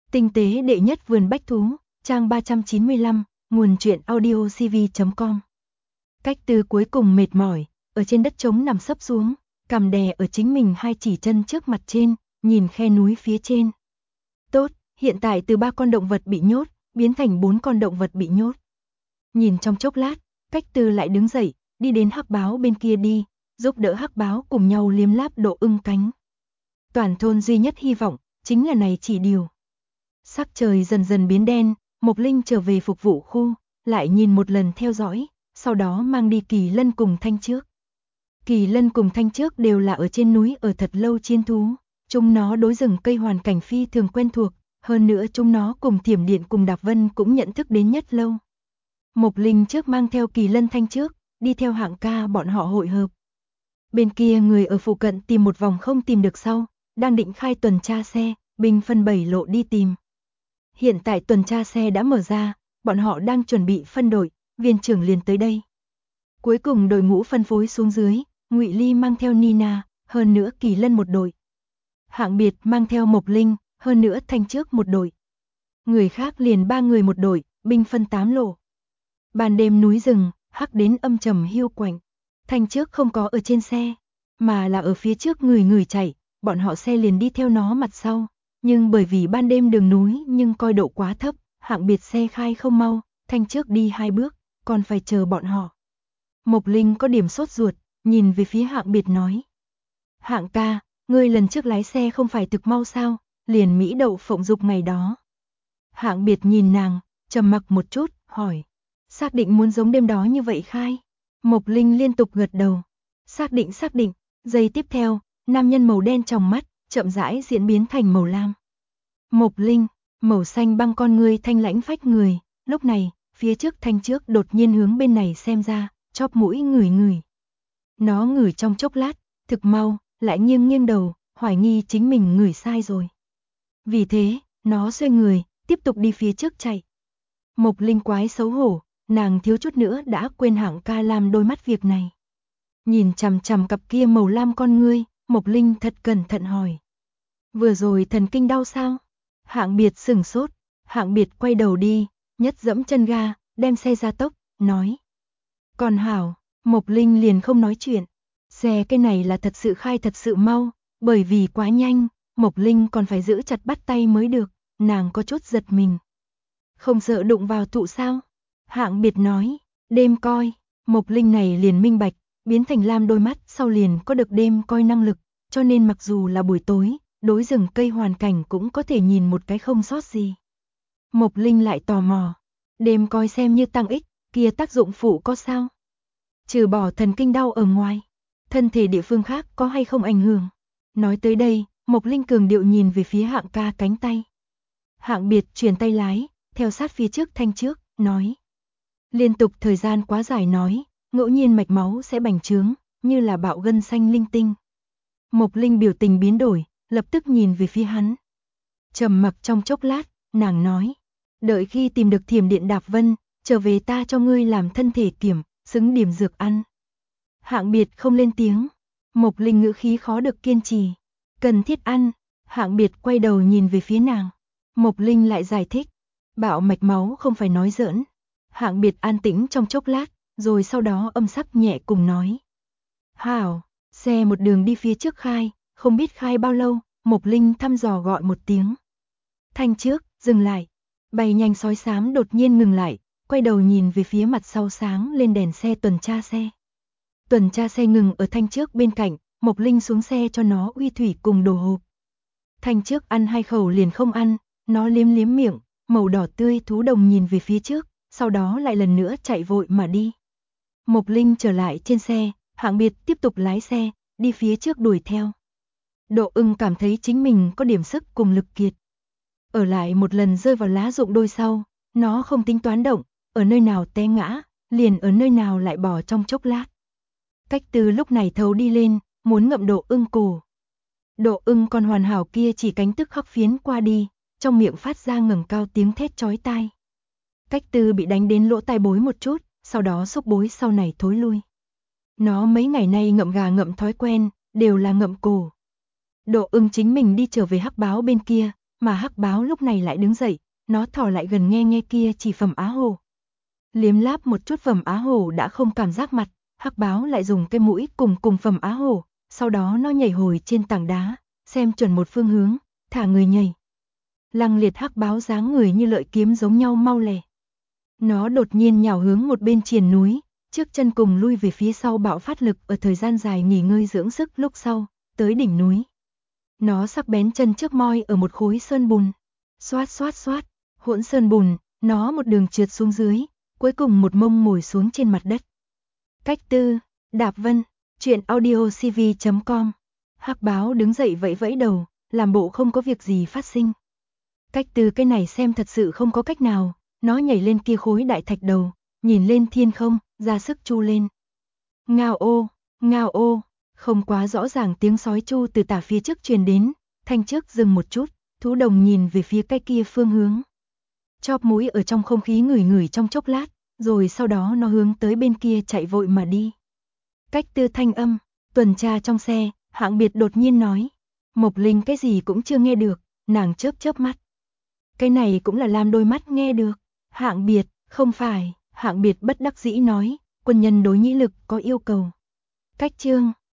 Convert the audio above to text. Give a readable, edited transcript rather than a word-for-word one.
Tinh tế đệ nhất vườn bách thú, trang 395, nguồn truyện audiocv.com. Cách Tư cuối cùng mệt mỏi, ở trên đất trống nằm sấp xuống, cằm đè ở chính mình hai chỉ chân trước mặt trên, nhìn khe núi phía trên. Tốt, hiện tại từ 3 con động vật bị nhốt, biến thành 4 con động vật bị nhốt. Nhìn trong chốc lát, Cách Tư lại đứng dậy, đi đến hắc báo bên kia đi, giúp đỡ hắc báo cùng nhau liếm láp Độ Ưng cánh. Toàn thôn duy nhất hy vọng, chính là này chỉ điều. Sắc trời dần dần biến đen, Mộc Linh trở về phục vụ khu, lại nhìn một lần theo dõi, sau đó mang đi Kỳ Lân cùng Thanh Trước. Kỳ Lân cùng Thanh Trước đều là ở trên núi ở thật lâu chiến thú, chúng nó đối rừng cây hoàn cảnh phi thường quen thuộc, hơn nữa chúng nó cùng Thiểm Điện cùng Đạp Vân cũng nhận thức đến nhất lâu. Mộc Linh trước mang theo Kỳ Lân Thanh Trước, đi theo Hạng Ca bọn họ hội hợp. Bên kia người ở phụ cận tìm một vòng không tìm được sau, đang định khai tuần tra xe, binh phân 7 lộ đi tìm. Hiện tại tuần tra xe đã mở ra, bọn họ đang chuẩn bị phân đội, viên trưởng liền tới đây. Cuối cùng đội ngũ phân phối xuống dưới, Ngụy Ly mang theo Nina, hơn nữa Kỳ Lân một đội. Hạng Biệt mang theo Mộc Linh, hơn nữa Thanh Trước một đội. Người khác liền 3 người một đội, binh phân 8 lộ. Ban đêm núi rừng, hắc đến âm trầm hiu quạnh. Thanh Trước không có ở trên xe, mà là ở phía trước người chạy, bọn họ xe liền đi theo nó mặt sau. Nhưng bởi vì ban đêm đường núi nhưng coi độ quá thấp, Hạng Biệt xe khai không mau, Thanh Trước đi 2 bước, còn phải chờ bọn họ. Mộc Linh có điểm sốt ruột, nhìn về phía Hạng Biệt nói. Hạng ca, ngươi lần trước lái xe không phải thực mau sao, liền Mỹ đậu phộng dục ngày đó. Hạng Biệt nhìn nàng, trầm mặc một chút, hỏi. Xác định muốn giống đêm đó như vậy khai? Mộc Linh liên tục gật đầu. Xác định. Giây tiếp theo, nam nhân màu đen trong mắt, chậm rãi diễn biến thành màu lam. Mộc Linh, màu xanh băng con ngươi thanh lãnh phách người, lúc này, phía trước Thanh Trước đột nhiên hướng bên này xem ra, chóp mũi ngửi. Nó ngửi trong chốc lát, thực mau, lại nghiêng đầu, hoài nghi chính mình ngửi sai rồi. Vì thế, nó xoay người, tiếp tục đi phía trước chạy. Mộc Linh quái xấu hổ, nàng thiếu chút nữa đã quên Hạng ca làm đôi mắt việc này. Nhìn chằm chằm cặp kia màu lam con ngươi, Mộc Linh thật cẩn thận hỏi. Vừa rồi thần kinh đau sao? Hạng Biệt sửng sốt, Hạng Biệt quay đầu đi, nhất dẫm chân ga, đem xe ra tốc, nói. Còn hảo, Mộc Linh liền không nói chuyện. Xe cái này là thật sự khai thật sự mau, bởi vì quá nhanh, Mộc Linh còn phải giữ chặt bắt tay mới được, nàng có chút giật mình. Không sợ đụng vào thụ sao? Hạng Biệt nói, đêm coi, Mộc Linh này liền minh bạch, biến thành lam đôi mắt sau liền có được đêm coi năng lực, cho nên mặc dù là buổi tối, đối rừng cây hoàn cảnh cũng có thể nhìn một cái không sót gì. Mộc Linh lại tò mò, đêm coi xem như tăng ích, kia tác dụng phụ có sao? Trừ bỏ thần kinh đau ở ngoài, thân thể địa phương khác có hay không ảnh hưởng? Nói tới đây, Mộc Linh cường điệu nhìn về phía Hạng ca cánh tay. Hạng Biệt chuyển tay lái, theo sát phía trước Thanh Trước, nói. Liên tục thời gian quá dài nói, ngẫu nhiên mạch máu sẽ bành trướng, như là bạo gân xanh linh tinh. Mộc Linh biểu tình biến đổi, lập tức nhìn về phía hắn. Trầm mặc trong chốc lát, nàng nói. Đợi khi tìm được Thiểm Điện Đạp Vân, trở về ta cho ngươi làm thân thể kiểm, xứng điểm dược ăn. Hạng Biệt không lên tiếng. Mộc Linh ngữ khí khó được kiên trì. Cần thiết ăn. Hạng Biệt quay đầu nhìn về phía nàng. Mộc Linh lại giải thích. Bạo mạch máu không phải nói giỡn. Hạng Biệt an tĩnh trong chốc lát, rồi sau đó âm sắc nhẹ cùng nói. Hảo, xe một đường đi phía trước khai, không biết khai bao lâu, Mộc Linh thăm dò gọi một tiếng. Thanh Trước, dừng lại. Bay nhanh sói xám đột nhiên ngừng lại, quay đầu nhìn về phía mặt sau sáng lên đèn xe tuần tra xe. Tuần tra xe ngừng ở Thanh Trước bên cạnh, Mộc Linh xuống xe cho nó uy thủy cùng đồ hộp. Thanh Trước ăn 2 khẩu liền không ăn, nó liếm miệng, màu đỏ tươi thú đồng nhìn về phía trước, sau đó lại lần nữa chạy vội mà đi. Mộc Linh trở lại trên xe, Hạng Biệt tiếp tục lái xe, đi phía trước đuổi theo. Độ Ưng cảm thấy chính mình có điểm sức cùng lực kiệt. Ở lại một lần rơi vào lá rụng đôi sau, nó không tính toán động, ở nơi nào té ngã, liền ở nơi nào lại bỏ trong chốc lát. Cách Tư lúc này thấu đi lên, muốn ngậm Độ Ưng cổ. Độ Ưng còn hoàn hảo kia chỉ cánh tức khắc phiến qua đi, trong miệng phát ra ngẩng cao tiếng thét chói tai. Cách Tư bị đánh đến lỗ tai bối một chút, sau đó xúc bối sau này thối lui. Nó mấy ngày nay ngậm gà ngậm thói quen, đều là ngậm cổ. Độ Ưng chính mình đi trở về hắc báo bên kia, mà hắc báo lúc này lại đứng dậy, nó thò lại gần nghe nghe kia chỉ Phẩm Á Hồ. Liếm láp một chút Phẩm Á Hồ đã không cảm giác mặt, hắc báo lại dùng cái mũi cùng Phẩm Á Hồ, sau đó nó nhảy hồi trên tảng đá, xem chuẩn một phương hướng, thả người nhảy. Lăng Liệt hắc báo dáng người như lợi kiếm giống nhau mau lẹ. Nó đột nhiên nhào hướng một bên triền núi, trước chân cùng lui về phía sau bạo phát lực ở thời gian dài nghỉ ngơi dưỡng sức lúc sau, tới đỉnh núi. Nó sắc bén chân trước moi ở một khối sơn bùn. Xoát xoát xoát, hỗn sơn bùn, nó một đường trượt xuống dưới, cuối cùng một mông ngồi xuống trên mặt đất. Cách tư, Đạp Vân, truyện audio cv.com. Hắc báo đứng dậy vẫy vẫy đầu, làm bộ không có việc gì phát sinh. Cách tư cái này xem thật sự không có cách nào, nó nhảy lên kia khối đại thạch đầu, nhìn lên thiên không, ra sức chu lên. Ngao ô, không quá rõ ràng tiếng sói chu từ tả phía trước truyền đến, thanh trước dừng một chút, thú đồng nhìn về phía cái kia phương hướng. Chóp mũi ở trong không khí ngửi ngửi trong chốc lát, rồi sau đó nó hướng tới bên kia chạy vội mà đi. Cách tư thanh âm, tuần tra trong xe, Hạng Biệt đột nhiên nói. Mộc Linh cái gì cũng chưa nghe được, nàng chớp chớp mắt. Cái này cũng là làm đôi mắt nghe được. Hạng Biệt, không phải, Hạng Biệt bất đắc dĩ nói, quân nhân đối nhĩ lực có yêu cầu. Cách chương